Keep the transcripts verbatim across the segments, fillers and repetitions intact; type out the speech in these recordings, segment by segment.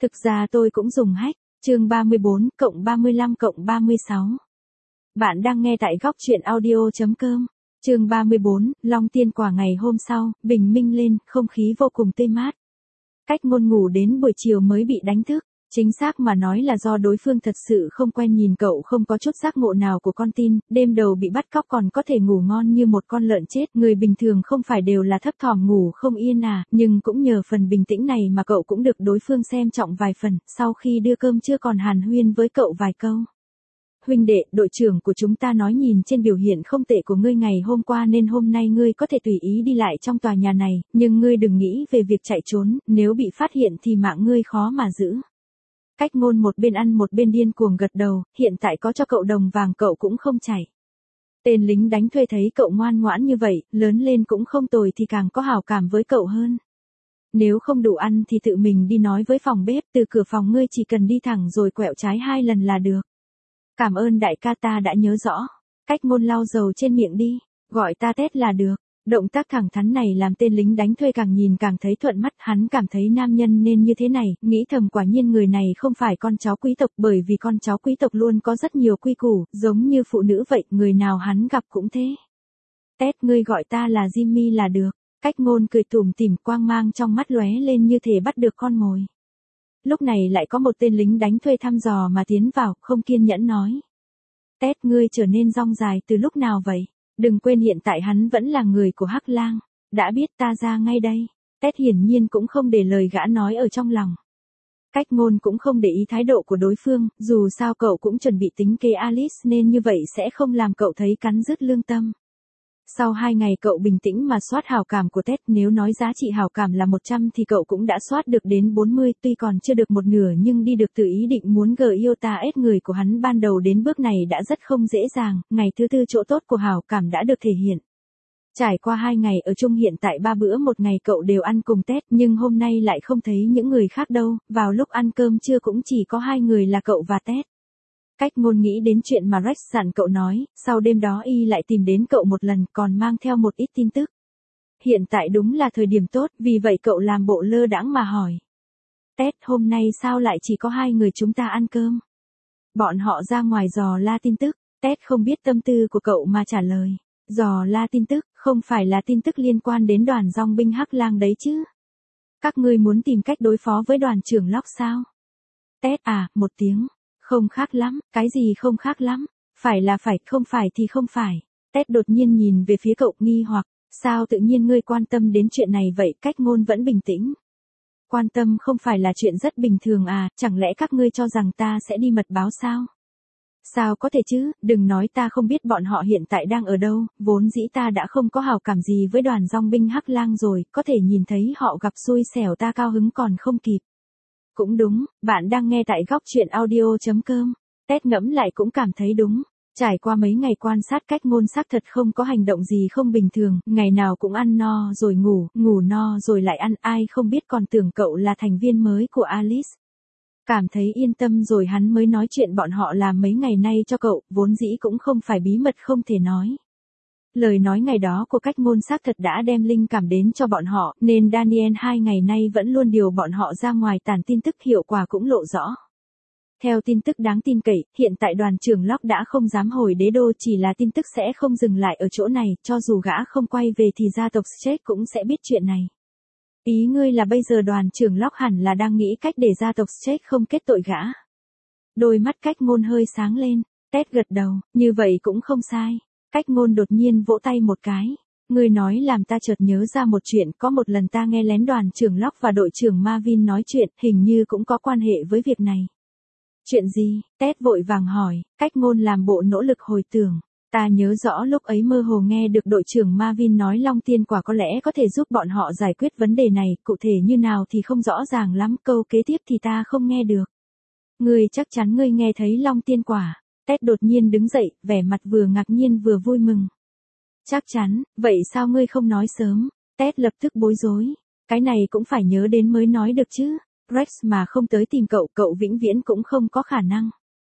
Thực ra tôi cũng dùng hack. Chương ba mươi bốn cộng ba mươi lăm cộng ba mươi sáu. Bạn đang nghe tại góc truyện audio chấm com. Chương ba mươi bốn, Long Tiên Quả ngày hôm sau, bình minh lên, không khí vô cùng tươi mát. Cách Ngôn ngủ đến buổi chiều mới bị đánh thức. Chính xác mà nói là do đối phương thật sự không quen, nhìn cậu không có chút giác ngộ nào của con tin, đêm đầu bị bắt cóc còn có thể ngủ ngon như một con lợn chết. Người bình thường không phải đều là thấp thỏm ngủ không yên à, nhưng cũng nhờ phần bình tĩnh này mà cậu cũng được đối phương xem trọng vài phần. Sau khi đưa cơm trưa còn hàn huyên với cậu vài câu. Huynh đệ, đội trưởng của chúng ta nói nhìn trên biểu hiện không tệ của ngươi ngày hôm qua nên hôm nay ngươi có thể tùy ý đi lại trong tòa nhà này, nhưng ngươi đừng nghĩ về việc chạy trốn, nếu bị phát hiện thì mạng ngươi khó mà giữ. Cách Ngôn một bên ăn một bên điên cuồng gật đầu, hiện tại có cho cậu đồng vàng cậu cũng không chạy. Tên lính đánh thuê thấy cậu ngoan ngoãn như vậy, lớn lên cũng không tồi thì càng có hảo cảm với cậu hơn. Nếu không đủ ăn thì tự mình đi nói với phòng bếp, từ cửa phòng ngươi chỉ cần đi thẳng rồi quẹo trái hai lần là được. Cảm ơn đại ca, ta đã nhớ rõ. Cách Ngôn lau dầu trên miệng đi, gọi ta Tết là được. Động tác thẳng thắn này làm tên lính đánh thuê càng nhìn càng thấy thuận mắt, hắn cảm thấy nam nhân nên như thế này, nghĩ thầm quả nhiên người này không phải con cháu quý tộc, bởi vì con cháu quý tộc luôn có rất nhiều quy củ, giống như phụ nữ vậy, người nào hắn gặp cũng thế. Tết, ngươi gọi ta là Jimmy là được. Cách Ngôn cười tủm tỉm, quang mang trong mắt lóe lên như thể bắt được con mồi. Lúc này lại có một tên lính đánh thuê thăm dò mà tiến vào, không kiên nhẫn nói. Tết, ngươi trở nên rong dài từ lúc nào vậy? Đừng quên hiện tại hắn vẫn là người của Hắc Lang. Đã biết, ta ra ngay đây. Tết hiển nhiên cũng không để lời gã nói ở trong lòng. Cách Ngôn cũng không để ý thái độ của đối phương, dù sao cậu cũng chuẩn bị tính kế Alice nên như vậy sẽ không làm cậu thấy cắn rứt lương tâm. Sau hai ngày cậu bình tĩnh mà soát hảo cảm của Tết, nếu nói giá trị hảo cảm là một trăm thì cậu cũng đã soát được đến bốn mươi, tuy còn chưa được một nửa nhưng đi được từ ý định muốn gờ yêu ta ết người của hắn ban đầu đến bước này đã rất không dễ dàng, ngày thứ tư chỗ tốt của hảo cảm đã được thể hiện. Trải qua hai ngày ở chung, hiện tại ba bữa một ngày cậu đều ăn cùng Tết, nhưng hôm nay lại không thấy những người khác đâu, vào lúc ăn cơm trưa cũng chỉ có hai người là cậu và Tết. Cách Ngôn nghĩ đến chuyện mà Rex dặn cậu nói, sau đêm đó y lại tìm đến cậu một lần còn mang theo một ít tin tức. Hiện tại đúng là thời điểm tốt, vì vậy cậu làm bộ lơ đãng mà hỏi. Tết, hôm nay sao lại chỉ có hai người chúng ta ăn cơm? Bọn họ ra ngoài dò la tin tức. Tết không biết tâm tư của cậu mà trả lời. Dò la tin tức, không phải là tin tức liên quan đến đoàn dòng binh Hắc Lang đấy chứ? Các ngươi muốn tìm cách đối phó với đoàn trưởng Locke sao? Tết à, một tiếng. Không khác lắm, cái gì không khác lắm? Phải là phải, không phải thì không phải. Tết đột nhiên nhìn về phía cậu nghi hoặc, sao tự nhiên ngươi quan tâm đến chuyện này vậy? Cách Ngôn vẫn bình tĩnh. Quan tâm không phải là chuyện rất bình thường à, chẳng lẽ các ngươi cho rằng ta sẽ đi mật báo sao? Sao có thể chứ, đừng nói ta không biết bọn họ hiện tại đang ở đâu, vốn dĩ ta đã không có hảo cảm gì với đoàn dòng binh Hắc Lang rồi, có thể nhìn thấy họ gặp xui xẻo ta cao hứng còn không kịp. Cũng đúng, bạn đang nghe tại góc truyện audio chấm com. Tết ngẫm lại cũng cảm thấy đúng. Trải qua mấy ngày quan sát, Cách Ngôn xác thật không có hành động gì không bình thường, ngày nào cũng ăn no rồi ngủ, ngủ no rồi lại ăn, ai không biết còn tưởng cậu là thành viên mới của Alice. Cảm thấy yên tâm rồi hắn mới nói chuyện bọn họ làm mấy ngày nay cho cậu, vốn dĩ cũng không phải bí mật không thể nói. Lời nói ngày đó của Cách Ngôn xác thật đã đem linh cảm đến cho bọn họ, nên Daniel hai ngày nay vẫn luôn điều bọn họ ra ngoài tản tin tức, hiệu quả cũng lộ rõ. Theo tin tức đáng tin cậy, hiện tại đoàn trưởng Locke đã không dám hồi đế đô, chỉ là tin tức sẽ không dừng lại ở chỗ này, cho dù gã không quay về thì gia tộc Strait cũng sẽ biết chuyện này. Ý ngươi là bây giờ đoàn trưởng Locke hẳn là đang nghĩ cách để gia tộc Strait không kết tội gã. Đôi mắt Cách Ngôn hơi sáng lên, Tết gật đầu, như vậy cũng không sai. Cách Ngôn đột nhiên vỗ tay một cái. Ngươi nói làm ta chợt nhớ ra một chuyện, có một lần ta nghe lén đoàn trưởng Locke và đội trưởng Marvin nói chuyện, hình như cũng có quan hệ với việc này. Chuyện gì? Tết vội vàng hỏi. Cách Ngôn làm bộ nỗ lực hồi tưởng. Ta nhớ rõ lúc ấy mơ hồ nghe được đội trưởng Marvin nói Long Tiên Quả có lẽ có thể giúp bọn họ giải quyết vấn đề này, cụ thể như nào thì không rõ ràng lắm, câu kế tiếp thì ta không nghe được. Ngươi chắc chắn ngươi nghe thấy Long Tiên Quả? Tết đột nhiên đứng dậy, vẻ mặt vừa ngạc nhiên vừa vui mừng. Chắc chắn, vậy sao ngươi không nói sớm? Tết lập tức bối rối. Cái này cũng phải nhớ đến mới nói được chứ. Rex mà không tới tìm cậu, cậu vĩnh viễn cũng không có khả năng.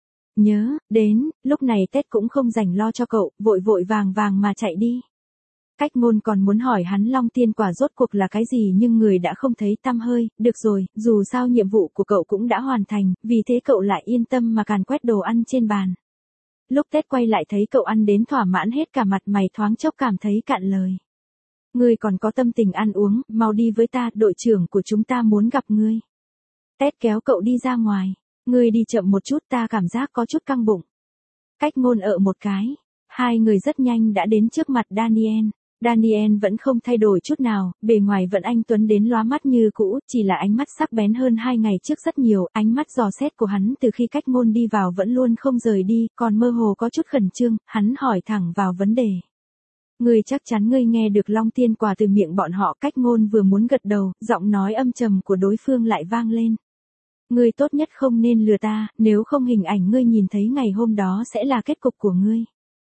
Nhớ, đến, lúc này Tết cũng không rảnh lo cho cậu, vội vội vàng vàng mà chạy đi. Cách Ngôn còn muốn hỏi hắn long tiên quả rốt cuộc là cái gì nhưng người đã không thấy tăm hơi, được rồi, dù sao nhiệm vụ của cậu cũng đã hoàn thành, vì thế cậu lại yên tâm mà càn quét đồ ăn trên bàn. Lúc Tết quay lại thấy cậu ăn đến thỏa mãn hết cả mặt mày thoáng chốc cảm thấy cạn lời. Ngươi còn có tâm tình ăn uống, mau đi với ta, đội trưởng của chúng ta muốn gặp ngươi. Tết kéo cậu đi ra ngoài. Ngươi đi chậm một chút, ta cảm giác có chút căng bụng. Cách Ngôn ợ một cái. Hai người rất nhanh đã đến trước mặt Daniel. Daniel vẫn không thay đổi chút nào, bề ngoài vẫn anh tuấn đến lóa mắt như cũ, chỉ là ánh mắt sắc bén hơn hai ngày trước rất nhiều, ánh mắt dò xét của hắn từ khi Cách Ngôn đi vào vẫn luôn không rời đi, còn mơ hồ có chút khẩn trương, hắn hỏi thẳng vào vấn đề. Ngươi chắc chắn ngươi nghe được long tiên quả từ miệng bọn họ? Cách Ngôn vừa muốn gật đầu, giọng nói âm trầm của đối phương lại vang lên. Ngươi tốt nhất không nên lừa ta, nếu không hình ảnh ngươi nhìn thấy ngày hôm đó sẽ là kết cục của ngươi.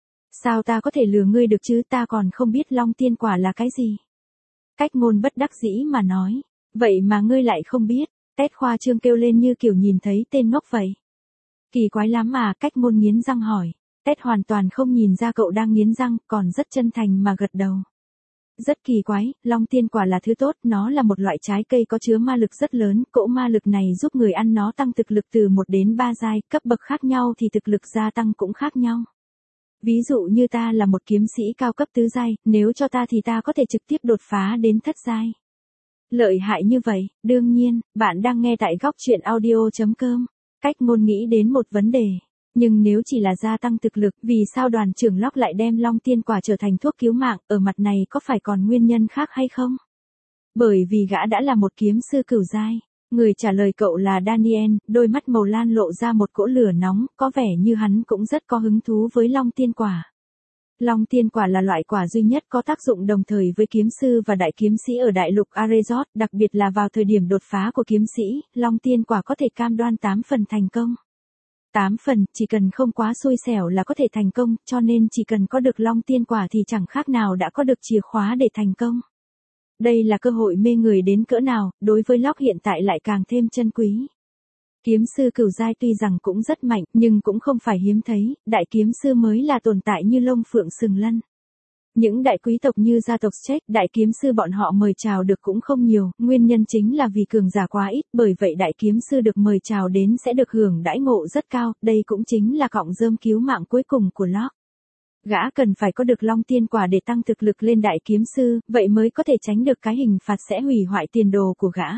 Sao ta có thể lừa ngươi được chứ, ta còn không biết long tiên quả là cái gì. Cách Ngôn bất đắc dĩ mà nói, vậy mà ngươi lại không biết. Tết khoa trương kêu lên như kiểu nhìn thấy tên ngốc vậy. Kỳ quái lắm mà, Cách Ngôn nghiến răng hỏi. Tết hoàn toàn không nhìn ra cậu đang nghiến răng, còn rất chân thành mà gật đầu. Rất kỳ quái, long tiên quả là thứ tốt, nó là một loại trái cây có chứa ma lực rất lớn, cỗ ma lực này giúp người ăn nó tăng thực lực từ một đến ba giai, cấp bậc khác nhau thì thực lực gia tăng cũng khác nhau. Ví dụ như ta là một kiếm sĩ cao cấp tứ giai, nếu cho ta thì ta có thể trực tiếp đột phá đến thất giai. Lợi hại như vậy, đương nhiên, bạn đang nghe tại góc truyện audio chấm com. Cách Ngôn nghĩ đến một vấn đề. Nhưng nếu chỉ là gia tăng thực lực, vì sao đoàn trưởng Locke lại đem long tiên quả trở thành thuốc cứu mạng, ở mặt này có phải còn nguyên nhân khác hay không? Bởi vì gã đã là một kiếm sư cửu giai. Người trả lời cậu là Daniel, đôi mắt màu lan lộ ra một cỗ lửa nóng, có vẻ như hắn cũng rất có hứng thú với long tiên quả. Long tiên quả là loại quả duy nhất có tác dụng đồng thời với kiếm sư và đại kiếm sĩ ở đại lục Azeroth, đặc biệt là vào thời điểm đột phá của kiếm sĩ, long tiên quả có thể cam đoan tám phần thành công. tám phần, chỉ cần không quá xui xẻo là có thể thành công, cho nên chỉ cần có được long tiên quả thì chẳng khác nào đã có được chìa khóa để thành công. Đây là cơ hội mê người đến cỡ nào, đối với Locke hiện tại lại càng thêm chân quý. Kiếm sư cửu giai tuy rằng cũng rất mạnh, nhưng cũng không phải hiếm thấy, đại kiếm sư mới là tồn tại như lông phượng sừng lân. Những đại quý tộc như gia tộc Czech, đại kiếm sư bọn họ mời chào được cũng không nhiều, nguyên nhân chính là vì cường giả quá ít, bởi vậy đại kiếm sư được mời chào đến sẽ được hưởng đãi ngộ rất cao, đây cũng chính là cọng rơm cứu mạng cuối cùng của Locke. Gã cần phải có được long tiên quả để tăng thực lực lên đại kiếm sư, vậy mới có thể tránh được cái hình phạt sẽ hủy hoại tiền đồ của gã.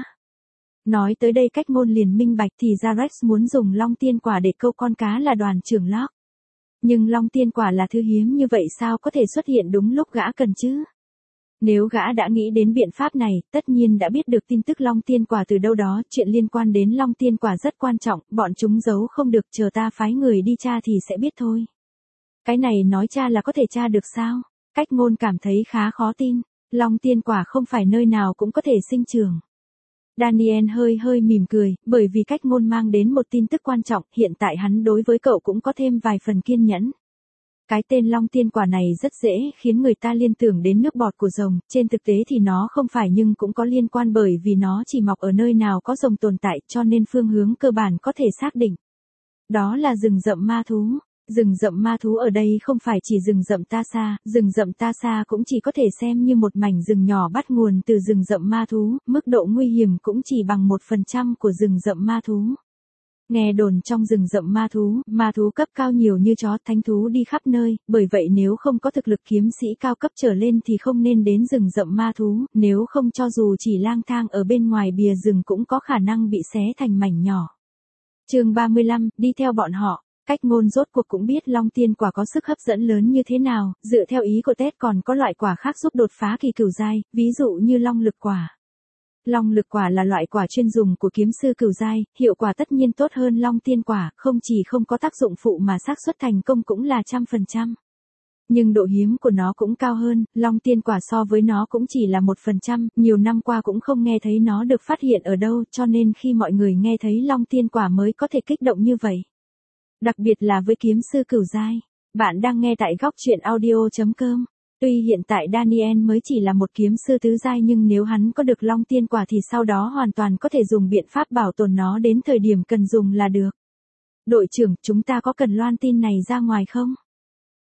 Nói tới đây Cách Ngôn liền minh bạch thì ra Rex muốn dùng long tiên quả để câu con cá là đoàn trưởng Locke. Nhưng long tiên quả là thứ hiếm như vậy sao có thể xuất hiện đúng lúc gã cần chứ? Nếu gã đã nghĩ đến biện pháp này, tất nhiên đã biết được tin tức long tiên quả từ đâu đó, chuyện liên quan đến long tiên quả rất quan trọng, bọn chúng giấu không được, chờ ta phái người đi tra thì sẽ biết thôi. Cái này nói tra là có thể tra được sao? Cách Ngôn cảm thấy khá khó tin, long tiên quả không phải nơi nào cũng có thể sinh trưởng. Daniel hơi hơi mỉm cười, bởi vì Cách Ngôn mang đến một tin tức quan trọng, hiện tại hắn đối với cậu cũng có thêm vài phần kiên nhẫn. Cái tên long tiên quả này rất dễ khiến người ta liên tưởng đến nước bọt của rồng, trên thực tế thì nó không phải nhưng cũng có liên quan bởi vì nó chỉ mọc ở nơi nào có rồng tồn tại cho nên phương hướng cơ bản có thể xác định. Đó là rừng rậm ma thú. Rừng rậm ma thú ở đây không phải chỉ rừng rậm Ta Sa, rừng rậm Ta Sa cũng chỉ có thể xem như một mảnh rừng nhỏ bắt nguồn từ rừng rậm ma thú, mức độ nguy hiểm cũng chỉ bằng một phần trăm của rừng rậm ma thú. Nghe đồn trong rừng rậm ma thú, ma thú cấp cao nhiều như chó, thánh thú đi khắp nơi, bởi vậy nếu không có thực lực kiếm sĩ cao cấp trở lên thì không nên đến rừng rậm ma thú, nếu không cho dù chỉ lang thang ở bên ngoài bìa rừng cũng có khả năng bị xé thành mảnh nhỏ. Chương ba mươi lăm, đi theo bọn họ. Cách Ngôn rốt cuộc cũng biết long tiên quả có sức hấp dẫn lớn như thế nào, dựa theo ý của Ted còn có loại quả khác giúp đột phá kỳ cửu giai, ví dụ như long lực quả. Long lực quả là loại quả chuyên dùng của kiếm sư cửu giai, hiệu quả tất nhiên tốt hơn long tiên quả, không chỉ không có tác dụng phụ mà xác suất thành công cũng là trăm phần trăm. Nhưng độ hiếm của nó cũng cao hơn, long tiên quả so với nó cũng chỉ là một phần trăm, nhiều năm qua cũng không nghe thấy nó được phát hiện ở đâu, cho nên khi mọi người nghe thấy long tiên quả mới có thể kích động như vậy. Đặc biệt là với kiếm sư cửu giai. Bạn đang nghe tại góc truyện audio chấm com. Tuy hiện tại Daniel mới chỉ là một kiếm sư tứ giai nhưng nếu hắn có được long tiên quả thì sau đó hoàn toàn có thể dùng biện pháp bảo tồn nó đến thời điểm cần dùng là được. Đội trưởng, chúng ta có cần loan tin này ra ngoài không?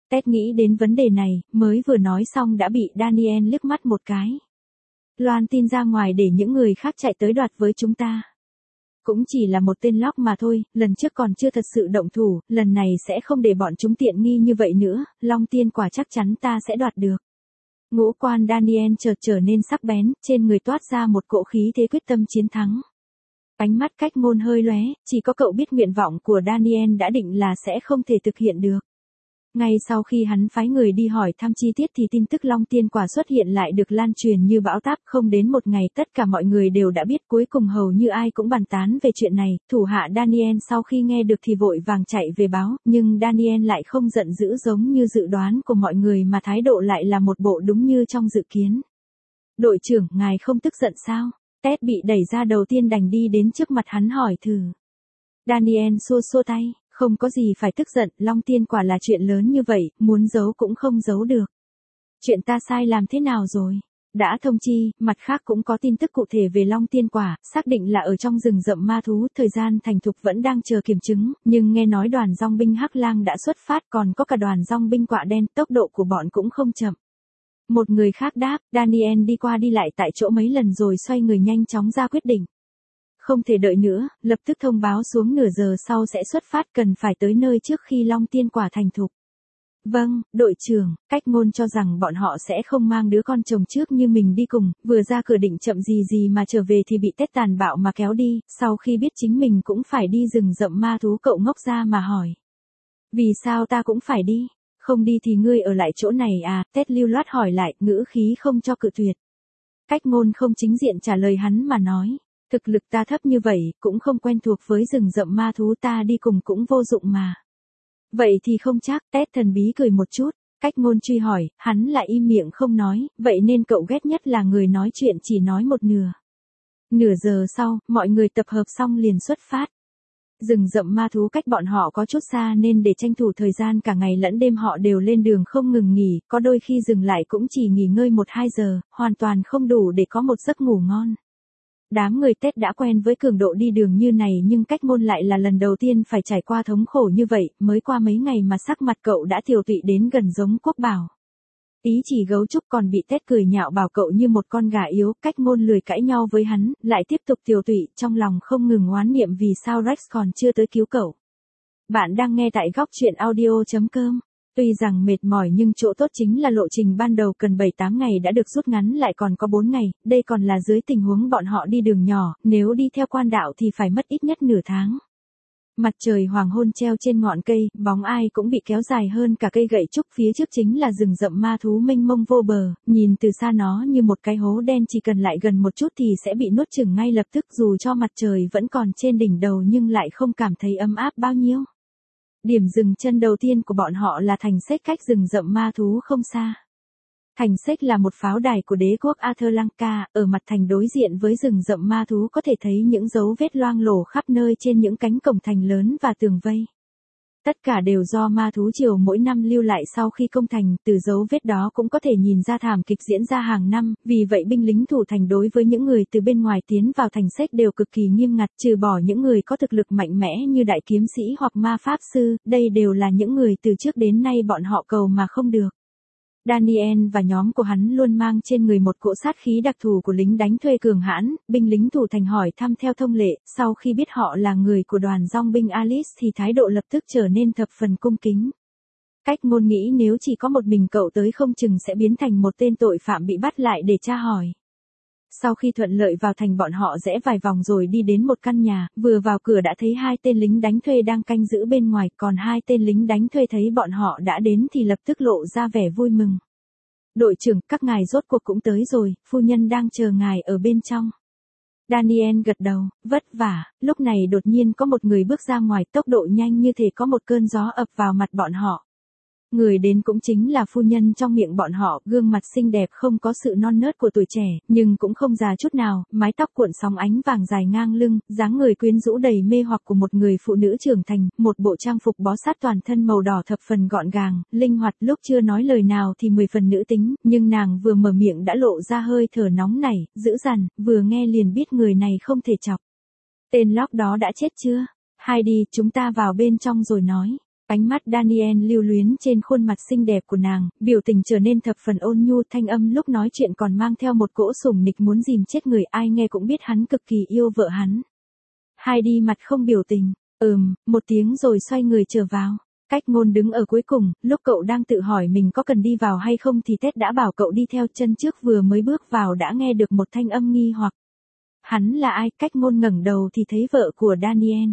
Ted nghĩ đến vấn đề này, mới vừa nói xong đã bị Daniel liếc mắt một cái. Loan tin ra ngoài để những người khác chạy tới đoạt với chúng ta. Cũng chỉ là một tên lóc mà thôi, lần trước còn chưa thật sự động thủ, lần này sẽ không để bọn chúng tiện nghi như vậy nữa, long tiên quả chắc chắn ta sẽ đoạt được. Ngũ quan Daniel chợt trở nên sắc bén, trên người toát ra một cỗ khí thế quyết tâm chiến thắng. Ánh mắt Cách Ngôn hơi lóe, chỉ có cậu biết nguyện vọng của Daniel đã định là sẽ không thể thực hiện được. Ngay sau khi hắn phái người đi hỏi thăm chi tiết thì tin tức long tiên quả xuất hiện lại được lan truyền như bão táp, không đến một ngày tất cả mọi người đều đã biết, cuối cùng hầu như ai cũng bàn tán về chuyện này. Thủ hạ Daniel sau khi nghe được thì vội vàng chạy về báo, nhưng Daniel lại không giận dữ giống như dự đoán của mọi người mà thái độ lại là một bộ đúng như trong dự kiến. Đội trưởng, ngài không tức giận sao? Ted bị đẩy ra đầu tiên đành đi đến trước mặt hắn hỏi thử. Daniel xua xua tay. Không có gì phải tức giận, long tiên quả là chuyện lớn như vậy, muốn giấu cũng không giấu được. Chuyện ta sai làm thế nào rồi? Đã thông chi, mặt khác cũng có tin tức cụ thể về long tiên quả, xác định là ở trong rừng rậm ma thú, thời gian thành thục vẫn đang chờ kiểm chứng, nhưng nghe nói đoàn dong binh Hắc Lang đã xuất phát, còn có cả đoàn dong binh quạ đen, tốc độ của bọn cũng không chậm. Một người khác đáp, Daniel đi qua đi lại tại chỗ mấy lần rồi xoay người nhanh chóng ra quyết định. Không thể đợi nữa, lập tức thông báo xuống nửa giờ sau sẽ xuất phát, cần phải tới nơi trước khi long tiên quả thành thục. Vâng, đội trưởng. Cách Ngôn cho rằng bọn họ sẽ không mang đứa con chồng trước như mình đi cùng, vừa ra cửa định chậm gì gì mà trở về thì bị Ted tàn bạo mà kéo đi, sau khi biết chính mình cũng phải đi rừng rậm ma thú cậu ngốc ra mà hỏi. Vì sao ta cũng phải đi? Không đi thì ngươi ở lại chỗ này à? Ted lưu loát hỏi lại, ngữ khí không cho cự tuyệt. Cách Ngôn không chính diện trả lời hắn mà nói. Thực lực ta thấp như vậy, cũng không quen thuộc với rừng rậm ma thú, ta đi cùng cũng vô dụng mà. Vậy thì không chắc. Ted thần bí cười một chút. Cách Ngôn truy hỏi, hắn lại im miệng không nói, vậy nên cậu ghét nhất là người nói chuyện chỉ nói một nửa. Nửa giờ sau, mọi người tập hợp xong liền xuất phát. Rừng rậm ma thú cách bọn họ có chút xa nên để tranh thủ thời gian cả ngày lẫn đêm họ đều lên đường không ngừng nghỉ, có đôi khi dừng lại cũng chỉ nghỉ ngơi một hai giờ, hoàn toàn không đủ để có một giấc ngủ ngon. Đám người Tết đã quen với cường độ đi đường như này nhưng Cách Ngôn lại là lần đầu tiên phải trải qua thống khổ như vậy, mới qua mấy ngày mà sắc mặt cậu đã tiều tụy đến gần giống Quốc Bảo. Ý chỉ gấu trúc còn bị Tết cười nhạo bảo cậu như một con gà yếu, Cách Ngôn lười cãi nhau với hắn, lại tiếp tục tiều tụy, trong lòng không ngừng oán niệm vì sao Rex còn chưa tới cứu cậu. Bạn đang nghe tại góc truyện audio chấm com. Tuy rằng mệt mỏi nhưng chỗ tốt chính là lộ trình ban đầu cần bảy tám ngày đã được rút ngắn lại còn có bốn ngày, đây còn là dưới tình huống bọn họ đi đường nhỏ, nếu đi theo quan đạo thì phải mất ít nhất nửa tháng. Mặt trời hoàng hôn treo trên ngọn cây, bóng ai cũng bị kéo dài hơn cả cây gậy trúc, phía trước chính là rừng rậm ma thú mênh mông vô bờ, nhìn từ xa nó như một cái hố đen, chỉ cần lại gần một chút thì sẽ bị nuốt chửng ngay lập tức, dù cho mặt trời vẫn còn trên đỉnh đầu nhưng lại không cảm thấy ấm áp bao nhiêu. Điểm dừng chân đầu tiên của bọn họ là thành Sách cách rừng rậm ma thú không xa. Thành Sách là một pháo đài của đế quốc Atlanca, ở mặt thành đối diện với rừng rậm ma thú có thể thấy những dấu vết loang lổ khắp nơi trên những cánh cổng thành lớn và tường vây. Tất cả đều do ma thú triều mỗi năm lưu lại sau khi công thành, từ dấu vết đó cũng có thể nhìn ra thảm kịch diễn ra hàng năm, vì vậy binh lính thủ thành đối với những người từ bên ngoài tiến vào thành Sách đều cực kỳ nghiêm ngặt, trừ bỏ những người có thực lực mạnh mẽ như đại kiếm sĩ hoặc ma pháp sư, đây đều là những người từ trước đến nay bọn họ cầu mà không được. Daniel và nhóm của hắn luôn mang trên người một cỗ sát khí đặc thù của lính đánh thuê cường hãn, binh lính thủ thành hỏi thăm theo thông lệ, sau khi biết họ là người của đoàn dong binh Alice thì thái độ lập tức trở nên thập phần cung kính. Cách Ngôn nghĩ nếu chỉ có một mình cậu tới không chừng sẽ biến thành một tên tội phạm bị bắt lại để tra hỏi. Sau khi thuận lợi vào thành bọn họ rẽ vài vòng rồi đi đến một căn nhà, vừa vào cửa đã thấy hai tên lính đánh thuê đang canh giữ bên ngoài, còn hai tên lính đánh thuê thấy bọn họ đã đến thì lập tức lộ ra vẻ vui mừng. Đội trưởng, các ngài rốt cuộc cũng tới rồi, phu nhân đang chờ ngài ở bên trong. Daniel gật đầu, vất vả, lúc này đột nhiên có một người bước ra ngoài, tốc độ nhanh như thể có một cơn gió ập vào mặt bọn họ. Người đến cũng chính là phu nhân trong miệng bọn họ, gương mặt xinh đẹp không có sự non nớt của tuổi trẻ, nhưng cũng không già chút nào, mái tóc cuộn sóng ánh vàng dài ngang lưng, dáng người quyến rũ đầy mê hoặc của một người phụ nữ trưởng thành, một bộ trang phục bó sát toàn thân màu đỏ thập phần gọn gàng, linh hoạt, lúc chưa nói lời nào thì mười phần nữ tính, nhưng nàng vừa mở miệng đã lộ ra hơi thở nóng nảy, dữ dằn, vừa nghe liền biết người này không thể chọc. Tên lóc đó đã chết chưa? Hai đi, chúng ta vào bên trong rồi nói. Ánh mắt Daniel lưu luyến trên khuôn mặt xinh đẹp của nàng, biểu tình trở nên thập phần ôn nhu, thanh âm lúc nói chuyện còn mang theo một cỗ sủng nịch muốn dìm chết người, ai nghe cũng biết hắn cực kỳ yêu vợ hắn. Heidi mặt không biểu tình, ừm, một tiếng rồi xoay người trở vào. Cách Ngôn đứng ở cuối cùng, lúc cậu đang tự hỏi mình có cần đi vào hay không thì Ted đã bảo cậu đi theo, chân trước vừa mới bước vào đã nghe được một thanh âm nghi hoặc. Hắn là ai? Cách Ngôn ngẩng đầu thì thấy vợ của Daniel.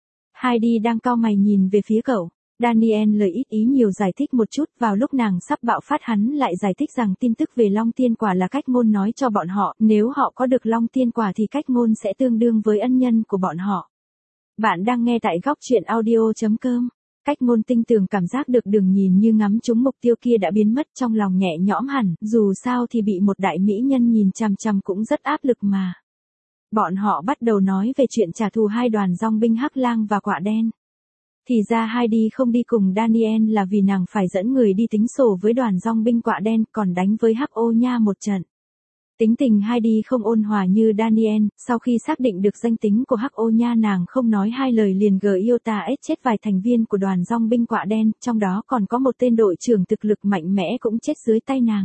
Heidi đang cau mày nhìn về phía cậu. Daniel lời ít ý nhiều giải thích một chút, vào lúc nàng sắp bạo phát hắn lại giải thích rằng tin tức về Long Tiên Quả là Cách Ngôn nói cho bọn họ, nếu họ có được Long Tiên Quả thì Cách Ngôn sẽ tương đương với ân nhân của bọn họ. Bạn đang nghe tại góc truyện audio chấm com. Cách Ngôn tinh tường cảm giác được đường nhìn như ngắm trúng mục tiêu kia đã biến mất, trong lòng nhẹ nhõm hẳn, dù sao thì bị một đại mỹ nhân nhìn chằm chằm cũng rất áp lực mà. Bọn họ bắt đầu nói về chuyện trả thù hai đoàn dòng binh Hắc Lang và Quạ Đen. Thì ra Heidi không đi cùng Daniel là vì nàng phải dẫn người đi tính sổ với đoàn dòng binh Quạ Đen, còn đánh với Hắc Ô Nha một trận. Tính tình Heidi không ôn hòa như Daniel, sau khi xác định được danh tính của Hắc Ô Nha nàng không nói hai lời liền gờ yêu ta ết chết vài thành viên của đoàn dòng binh Quạ Đen, trong đó còn có một tên đội trưởng thực lực mạnh mẽ cũng chết dưới tay nàng.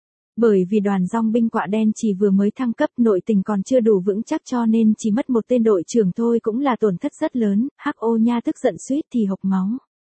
Bởi vì đoàn dòng binh Quạ Đen chỉ vừa mới thăng cấp, nội tình còn chưa đủ vững chắc cho nên chỉ mất một tên đội trưởng thôi cũng là tổn thất rất lớn, Hắc Ô Nha tức giận suýt thì hộc máu.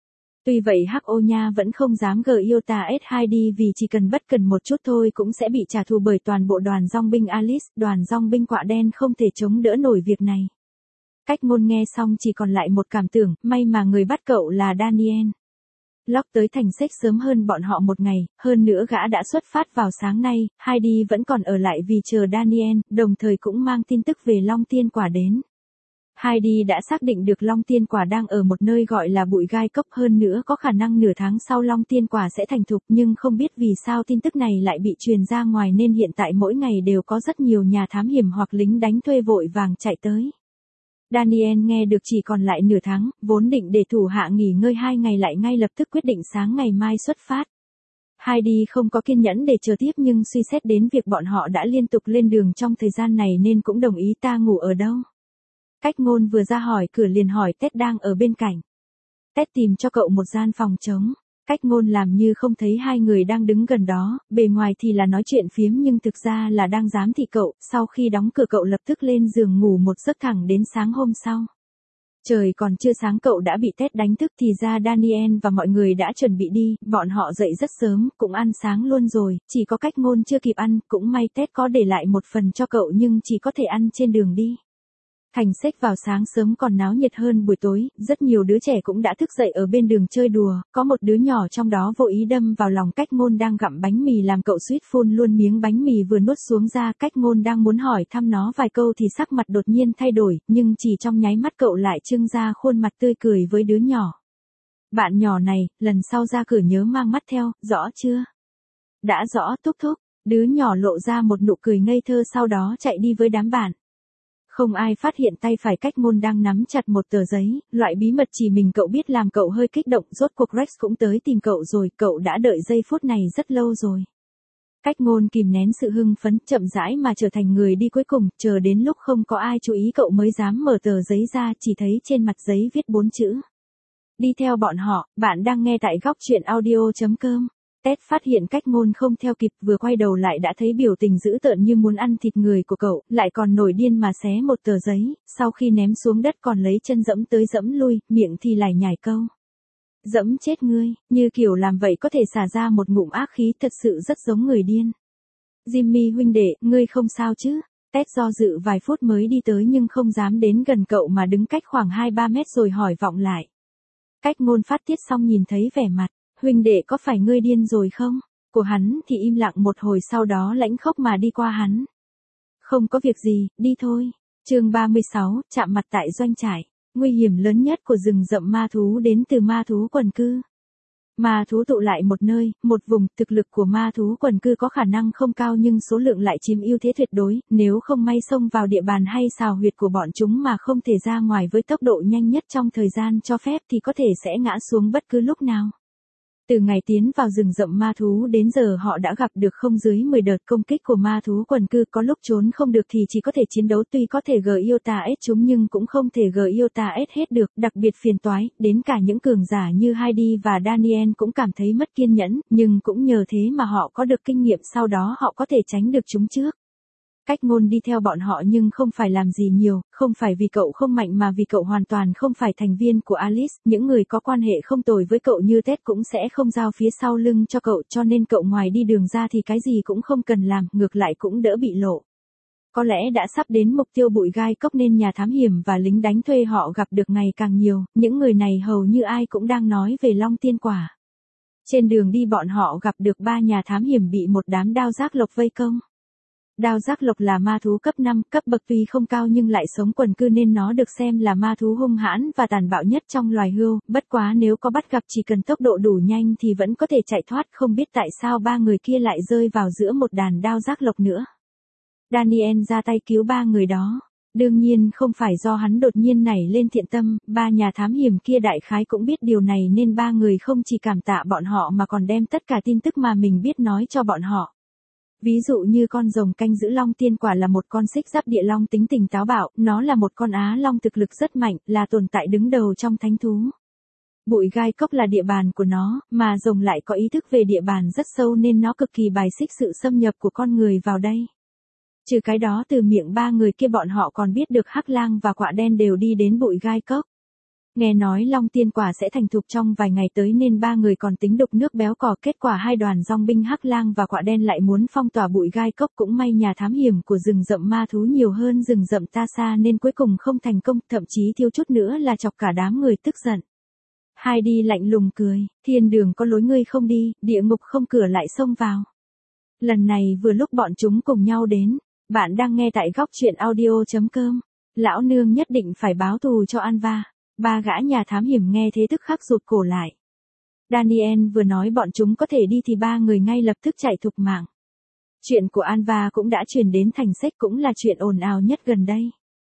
Tuy vậy Hắc Ô Nha vẫn không dám gờ yêu ta ết Heidi vì chỉ cần bất cần một chút thôi cũng sẽ bị trả thù bởi toàn bộ đoàn dòng binh Alice, đoàn dòng binh Quạ Đen không thể chống đỡ nổi việc này. Cách Ngôn nghe xong chỉ còn lại một cảm tưởng, may mà người bắt cậu là Daniel. Locke tới thành Sách sớm hơn bọn họ một ngày, hơn nữa gã đã xuất phát vào sáng nay, Heidi vẫn còn ở lại vì chờ Daniel, đồng thời cũng mang tin tức về Long Tiên Quả đến. Heidi đã xác định được Long Tiên Quả đang ở một nơi gọi là Bụi Gai Cốc, hơn nữa có khả năng nửa tháng sau Long Tiên Quả sẽ thành thục, nhưng không biết vì sao tin tức này lại bị truyền ra ngoài nên hiện tại mỗi ngày đều có rất nhiều nhà thám hiểm hoặc lính đánh thuê vội vàng chạy tới. Daniel nghe được chỉ còn lại nửa tháng, vốn định để thủ hạ nghỉ ngơi hai ngày lại ngay lập tức quyết định sáng ngày mai xuất phát. Heidi không có kiên nhẫn để chờ tiếp nhưng suy xét đến việc bọn họ đã liên tục lên đường trong thời gian này nên cũng đồng ý. Ta ngủ ở đâu? Cách Ngôn vừa ra hỏi cửa liền hỏi Ted đang ở bên cạnh. Ted tìm cho cậu một gian phòng trống. Cách Ngôn làm như không thấy hai người đang đứng gần đó, bề ngoài thì là nói chuyện phiếm nhưng thực ra là đang giám thị cậu, sau khi đóng cửa cậu lập tức lên giường ngủ một giấc thẳng đến sáng hôm sau. Trời còn chưa sáng cậu đã bị Ted đánh thức, thì ra Daniel và mọi người đã chuẩn bị đi, bọn họ dậy rất sớm, cũng ăn sáng luôn rồi, chỉ có Cách Ngôn chưa kịp ăn, cũng may Ted có để lại một phần cho cậu nhưng chỉ có thể ăn trên đường đi. Thành Sách vào sáng sớm còn náo nhiệt hơn buổi tối, rất nhiều đứa trẻ cũng đã thức dậy ở bên đường chơi đùa, có một đứa nhỏ trong đó vô ý đâm vào lòng Cách Ngôn đang gặm bánh mì làm cậu suýt phun luôn miếng bánh mì vừa nuốt xuống ra. Cách Ngôn đang muốn hỏi thăm nó vài câu thì sắc mặt đột nhiên thay đổi, nhưng chỉ trong nháy mắt cậu lại trưng ra khuôn mặt tươi cười với đứa nhỏ. Bạn nhỏ này, lần sau ra cửa nhớ mang mắt theo, rõ chưa? Đã rõ thúc thúc, đứa nhỏ lộ ra một nụ cười ngây thơ sau đó chạy đi với đám bạn. Không ai phát hiện tay phải Cách Ngôn đang nắm chặt một tờ giấy, loại bí mật chỉ mình cậu biết làm cậu hơi kích động, rốt cuộc Rex cũng tới tìm cậu rồi, cậu đã đợi giây phút này rất lâu rồi. Cách Ngôn kìm nén sự hưng phấn, chậm rãi mà trở thành người đi cuối cùng, chờ đến lúc không có ai chú ý cậu mới dám mở tờ giấy ra, chỉ thấy trên mặt giấy viết bốn chữ. Đi theo bọn họ, bạn đang nghe tại góc truyện audio chấm com. Ted phát hiện Cách Ngôn không theo kịp, vừa quay đầu lại đã thấy biểu tình dữ tợn như muốn ăn thịt người của cậu, lại còn nổi điên mà xé một tờ giấy, sau khi ném xuống đất còn lấy chân dẫm tới dẫm lui, miệng thì lải nhải câu. Dẫm chết ngươi, như kiểu làm vậy có thể xả ra một ngụm ác khí, thật sự rất giống người điên. Jimmy huynh đệ, ngươi không sao chứ? Ted do dự vài phút mới đi tới nhưng không dám đến gần cậu mà đứng cách khoảng hai ba mét rồi hỏi vọng lại. Cách Ngôn phát tiết xong nhìn thấy vẻ mặt. Huynh đệ có phải ngươi điên rồi không? Của hắn thì im lặng một hồi sau đó lãnh khốc mà đi qua hắn. Không có việc gì, đi thôi. Chương ba mươi sáu, chạm mặt tại doanh trại. Nguy hiểm lớn nhất của rừng rậm ma thú đến từ ma thú quần cư. Ma thú tụ lại một nơi, một vùng, thực lực của ma thú quần cư có khả năng không cao nhưng số lượng lại chiếm ưu thế tuyệt đối, nếu không may xông vào địa bàn hay xào huyệt của bọn chúng mà không thể ra ngoài với tốc độ nhanh nhất trong thời gian cho phép thì có thể sẽ ngã xuống bất cứ lúc nào. Từ ngày tiến vào rừng rậm ma thú đến giờ họ đã gặp được không dưới mười đợt công kích của ma thú quần cư, có lúc trốn không được thì chỉ có thể chiến đấu, tuy có thể Gyota ép chúng nhưng cũng không thể Gyota ép hết được, đặc biệt phiền toái, đến cả những cường giả như Heidi và Daniel cũng cảm thấy mất kiên nhẫn, nhưng cũng nhờ thế mà họ có được kinh nghiệm, sau đó họ có thể tránh được chúng trước. Cách ngôn đi theo bọn họ nhưng không phải làm gì nhiều, không phải vì cậu không mạnh mà vì cậu hoàn toàn không phải thành viên của Alice, những người có quan hệ không tồi với cậu như Ted cũng sẽ không giao phía sau lưng cho cậu, cho nên cậu ngoài đi đường ra thì cái gì cũng không cần làm, ngược lại cũng đỡ bị lộ. Có lẽ đã sắp đến mục tiêu bụi gai cốc nên nhà thám hiểm và lính đánh thuê họ gặp được ngày càng nhiều, những người này hầu như ai cũng đang nói về Long Tiên Quả. Trên đường đi bọn họ gặp được ba nhà thám hiểm bị một đám đao giác lộc vây công. Đao giác lộc là ma thú cấp năm, cấp bậc tuy không cao nhưng lại sống quần cư nên nó được xem là ma thú hung hãn và tàn bạo nhất trong loài hươu, bất quá nếu có bắt gặp chỉ cần tốc độ đủ nhanh thì vẫn có thể chạy thoát, không biết tại sao ba người kia lại rơi vào giữa một đàn đao giác lộc nữa. Daniel ra tay cứu ba người đó. Đương nhiên không phải do hắn đột nhiên nảy lên thiện tâm, ba nhà thám hiểm kia đại khái cũng biết điều này nên ba người không chỉ cảm tạ bọn họ mà còn đem tất cả tin tức mà mình biết nói cho bọn họ. Ví dụ như con rồng canh giữ Long Tiên Quả là một con xích giáp địa long tính tình táo bạo, nó là một con á long thực lực rất mạnh, là tồn tại đứng đầu trong thánh thú. Bụi gai cốc là địa bàn của nó, mà rồng lại có ý thức về địa bàn rất sâu nên nó cực kỳ bài xích sự xâm nhập của con người vào đây. Trừ cái đó từ miệng ba người kia bọn họ còn biết được Hắc Lang và Quạ Đen đều đi đến bụi gai cốc. Nghe nói Long Tiên Quả sẽ thành thục trong vài ngày tới nên ba người còn tính đục nước béo cò, kết quả hai đoàn dòng binh Hắc Lang và Quạ Đen lại muốn phong tỏa bụi gai cốc, cũng may nhà thám hiểm của rừng rậm ma thú nhiều hơn rừng rậm ta xa nên cuối cùng không thành công, thậm chí thiếu chút nữa là chọc cả đám người tức giận. Heidi lạnh lùng cười, thiên đường có lối ngươi không đi, địa ngục không cửa lại xông vào. Lần này vừa lúc bọn chúng cùng nhau đến. Bạn đang nghe tại góc truyện audio chấm com. Lão nương nhất định phải báo thù cho Anva. Ba gã nhà thám hiểm nghe thế tức khắc rụt cổ lại. Daniel vừa nói bọn chúng có thể đi thì ba người ngay lập tức chạy thục mạng. Chuyện của Anva cũng đã truyền đến thành sách, cũng là chuyện ồn ào nhất gần đây.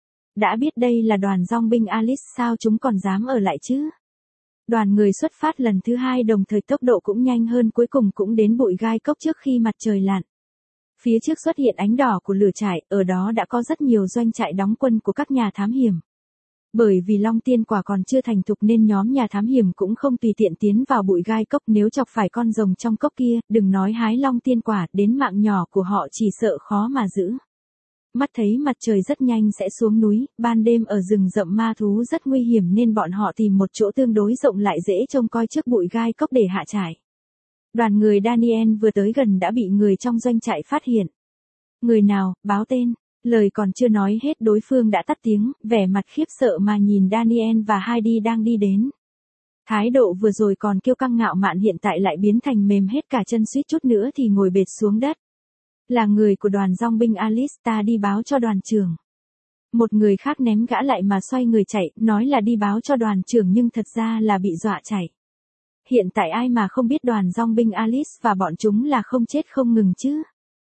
Đã biết đây là đoàn dòng binh Alice sao chúng còn dám ở lại chứ? Đoàn người xuất phát lần thứ hai đồng thời tốc độ cũng nhanh hơn, cuối cùng cũng đến bụi gai cốc trước khi mặt trời lặn. Phía trước xuất hiện ánh đỏ của lửa trại, ở đó đã có rất nhiều doanh trại đóng quân của các nhà thám hiểm. Bởi vì Long Tiên Quả còn chưa thành thục nên nhóm nhà thám hiểm cũng không tùy tiện tiến vào bụi gai cốc, nếu chọc phải con rồng trong cốc kia, đừng nói hái Long Tiên Quả, đến mạng nhỏ của họ chỉ sợ khó mà giữ. Mắt thấy mặt trời rất nhanh sẽ xuống núi, ban đêm ở rừng rậm ma thú rất nguy hiểm nên bọn họ tìm một chỗ tương đối rộng lại dễ trông coi trước bụi gai cốc để hạ trại. Đoàn người Daniel vừa tới gần đã bị người trong doanh trại phát hiện. Người nào, báo tên, lời còn chưa nói hết đối phương đã tắt tiếng, vẻ mặt khiếp sợ mà nhìn Daniel và Heidi đang đi đến. Thái độ vừa rồi còn kiêu căng ngạo mạn hiện tại lại biến thành mềm hết cả chân, suýt chút nữa thì ngồi bệt xuống đất. Là người của đoàn dòng binh Alice, ta đi báo cho đoàn trưởng. Một người khác ném gã lại mà xoay người chạy, nói là đi báo cho đoàn trưởng nhưng thật ra là bị dọa chạy. Hiện tại ai mà không biết đoàn dòng binh Alice và bọn chúng là không chết không ngừng chứ.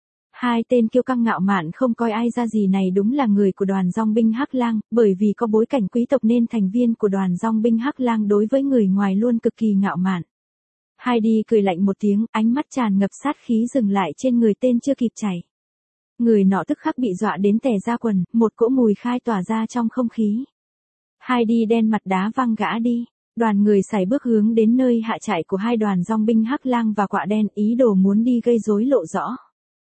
Hai tên kiêu căng ngạo mạn không coi ai ra gì này đúng là người của đoàn dòng binh Hắc Lang, bởi vì có bối cảnh quý tộc nên thành viên của đoàn dòng binh Hắc Lang đối với người ngoài luôn cực kỳ ngạo mạn. Heidi cười lạnh một tiếng, ánh mắt tràn ngập sát khí dừng lại trên người tên chưa kịp chạy. Người nọ tức khắc bị dọa đến tè ra quần, một cỗ mùi khai tỏa ra trong không khí. Heidi đen mặt đá văng gã đi. Đoàn người sải bước hướng đến nơi hạ trại của hai đoàn dòng binh Hắc Lang và Quạ Đen, ý đồ muốn đi gây rối lộ rõ.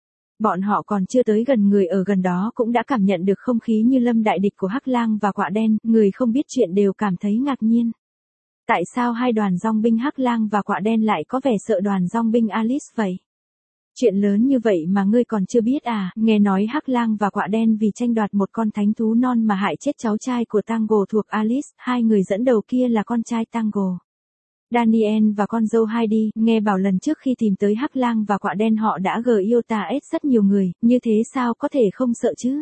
Bọn họ còn chưa tới gần, người ở gần đó cũng đã cảm nhận được không khí như lâm đại địch của Hắc Lang và Quạ Đen, người không biết chuyện đều cảm thấy ngạc nhiên. Tại sao hai đoàn dòng binh Hắc Lang và Quạ Đen lại có vẻ sợ đoàn dòng binh Alice vậy? Chuyện lớn như vậy mà ngươi còn chưa biết à? Nghe nói Hắc Lang và Quạ Đen vì tranh đoạt một con thánh thú non mà hại chết cháu trai của Tango thuộc Alice, hai người dẫn đầu kia là con trai Tango. Daniel và con dâu Heidi, nghe bảo lần trước khi tìm tới Hắc Lang và Quạ Đen họ đã Gyota ép rất nhiều người, như thế sao có thể không sợ chứ?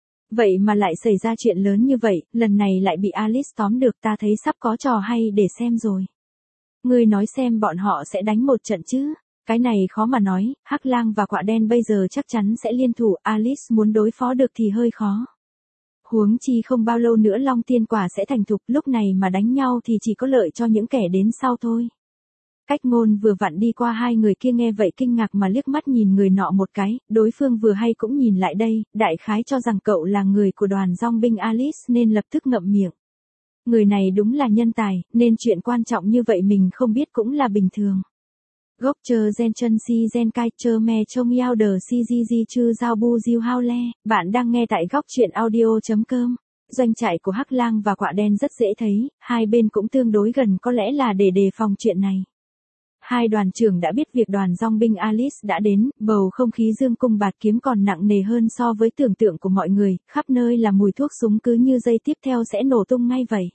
Vậy mà lại xảy ra chuyện lớn như vậy, lần này lại bị Alice tóm được, ta thấy sắp có trò hay để xem rồi. Ngươi nói xem bọn họ sẽ đánh một trận chứ? Cái này khó mà nói, Hắc Lang và Quạ Đen bây giờ chắc chắn sẽ liên thủ, Alice muốn đối phó được thì hơi khó. Huống chi không bao lâu nữa Long Tiên Quả sẽ thành thục, lúc này mà đánh nhau thì chỉ có lợi cho những kẻ đến sau thôi. Cách ngôn vừa vặn đi qua hai người kia nghe vậy kinh ngạc mà liếc mắt nhìn người nọ một cái, đối phương vừa hay cũng nhìn lại đây, đại khái cho rằng cậu là người của đoàn dong binh Alice nên lập tức ngậm miệng. Người này đúng là nhân tài, nên chuyện quan trọng như vậy mình không biết cũng là bình thường. Gốc chờ gen chân si gen cai chờ me trông yao đờ si di di chư giao bu diêu hao le, bạn đang nghe tại góc truyện audio.com. Doanh trại của Hắc Lang và Quạ Đen rất dễ thấy, hai bên cũng tương đối gần có lẽ là để đề phòng chuyện này. Hai đoàn trưởng đã biết việc đoàn dong binh Alice đã đến, bầu không khí dương cung bạt kiếm còn nặng nề hơn so với tưởng tượng của mọi người, khắp nơi là mùi thuốc súng cứ như giây tiếp theo sẽ nổ tung ngay vậy.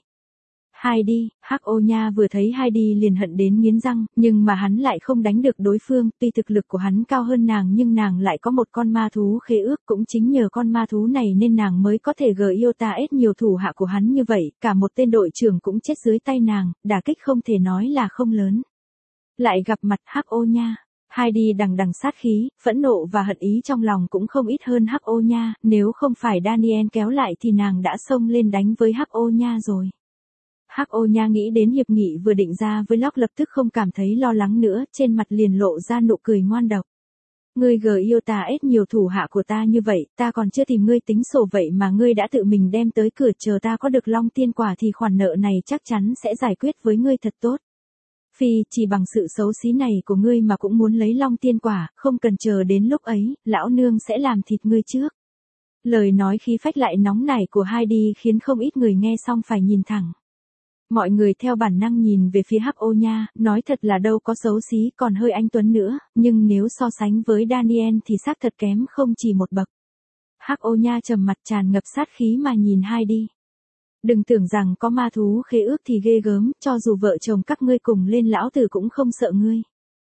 Heidi, Hắc Ô Nha vừa thấy Heidi liền hận đến nghiến răng, nhưng mà hắn lại không đánh được đối phương, tuy thực lực của hắn cao hơn nàng nhưng nàng lại có một con ma thú khế ước, cũng chính nhờ con ma thú này nên nàng mới có thể gờ yêu ta ết nhiều thủ hạ của hắn như vậy, cả một tên đội trưởng cũng chết dưới tay nàng, đả kích không thể nói là không lớn. Lại gặp mặt Hắc Ô Nha. Heidi đằng đằng sát khí, phẫn nộ và hận ý trong lòng cũng không ít hơn Hắc Ô Nha, nếu không phải Daniel kéo lại thì nàng đã xông lên đánh với Hắc Ô Nha rồi. Hắc Ô Nha nghĩ đến hiệp nghị vừa định ra với Locke lập tức không cảm thấy lo lắng nữa, trên mặt liền lộ ra nụ cười ngoan độc. Ngươi gờ yêu ta ết nhiều thủ hạ của ta như vậy, ta còn chưa tìm ngươi tính sổ vậy mà ngươi đã tự mình đem tới cửa, chờ ta có được Long Tiên Quả thì khoản nợ này chắc chắn sẽ giải quyết với ngươi thật tốt. Phi, chỉ bằng sự xấu xí này của ngươi mà cũng muốn lấy Long Tiên Quả, không cần chờ đến lúc ấy, lão nương sẽ làm thịt ngươi trước. Lời nói khí phách lại nóng nảy của Heidi khiến không ít người nghe xong phải nhìn thẳng. Mọi người theo bản năng nhìn về phía Hắc Ô Nha, nói thật là đâu có xấu xí còn hơi anh tuấn nữa, nhưng nếu so sánh với Daniel thì xác thật kém không chỉ một bậc. Hắc Ô Nha trầm mặt tràn ngập sát khí mà nhìn Heidi. Đừng tưởng rằng có ma thú khế ước thì ghê gớm, cho dù vợ chồng các ngươi cùng lên lão tử cũng không sợ ngươi.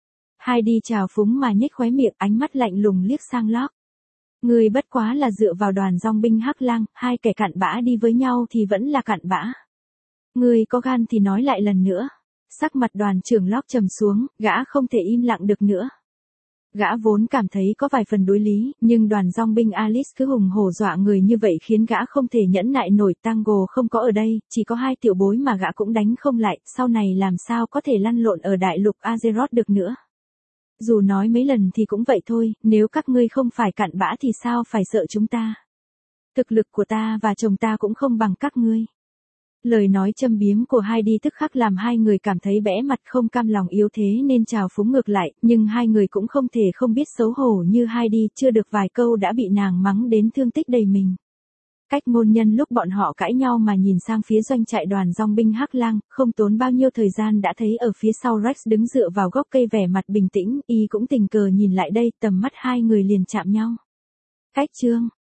Heidi trào phúng mà nhếch khóe miệng, ánh mắt lạnh lùng liếc sang Locke. Ngươi bất quá là dựa vào đoàn dong binh Hắc Lang, hai kẻ cặn bã đi với nhau thì vẫn là cặn bã. Ngươi có gan thì nói lại lần nữa. Sắc mặt đoàn trưởng Locke trầm xuống, gã không thể im lặng được nữa. Gã vốn cảm thấy có vài phần đối lý, nhưng đoàn dong binh Alice cứ hùng hổ dọa người như vậy khiến gã không thể nhẫn nại nổi. Tango không có ở đây, chỉ có hai tiểu bối mà gã cũng đánh không lại, sau này làm sao có thể lăn lộn ở đại lục Azeroth được nữa. Dù nói mấy lần thì cũng vậy thôi, nếu các ngươi không phải cặn bã thì sao phải sợ chúng ta. Thực lực của ta và chồng ta cũng không bằng các ngươi. Lời nói châm biếm của Heidi tức khắc làm hai người cảm thấy bẽ mặt, không cam lòng yếu thế nên trào phúng ngược lại, nhưng hai người cũng không thể không biết xấu hổ như Heidi, chưa được vài câu đã bị nàng mắng đến thương tích đầy mình. Cách ngôn nhân lúc bọn họ cãi nhau mà nhìn sang phía doanh trại đoàn dong binh Hắc Lang, không tốn bao nhiêu thời gian đã thấy ở phía sau Rex đứng dựa vào gốc cây vẻ mặt bình tĩnh, y cũng tình cờ nhìn lại đây, tầm mắt hai người liền chạm nhau. Cách chương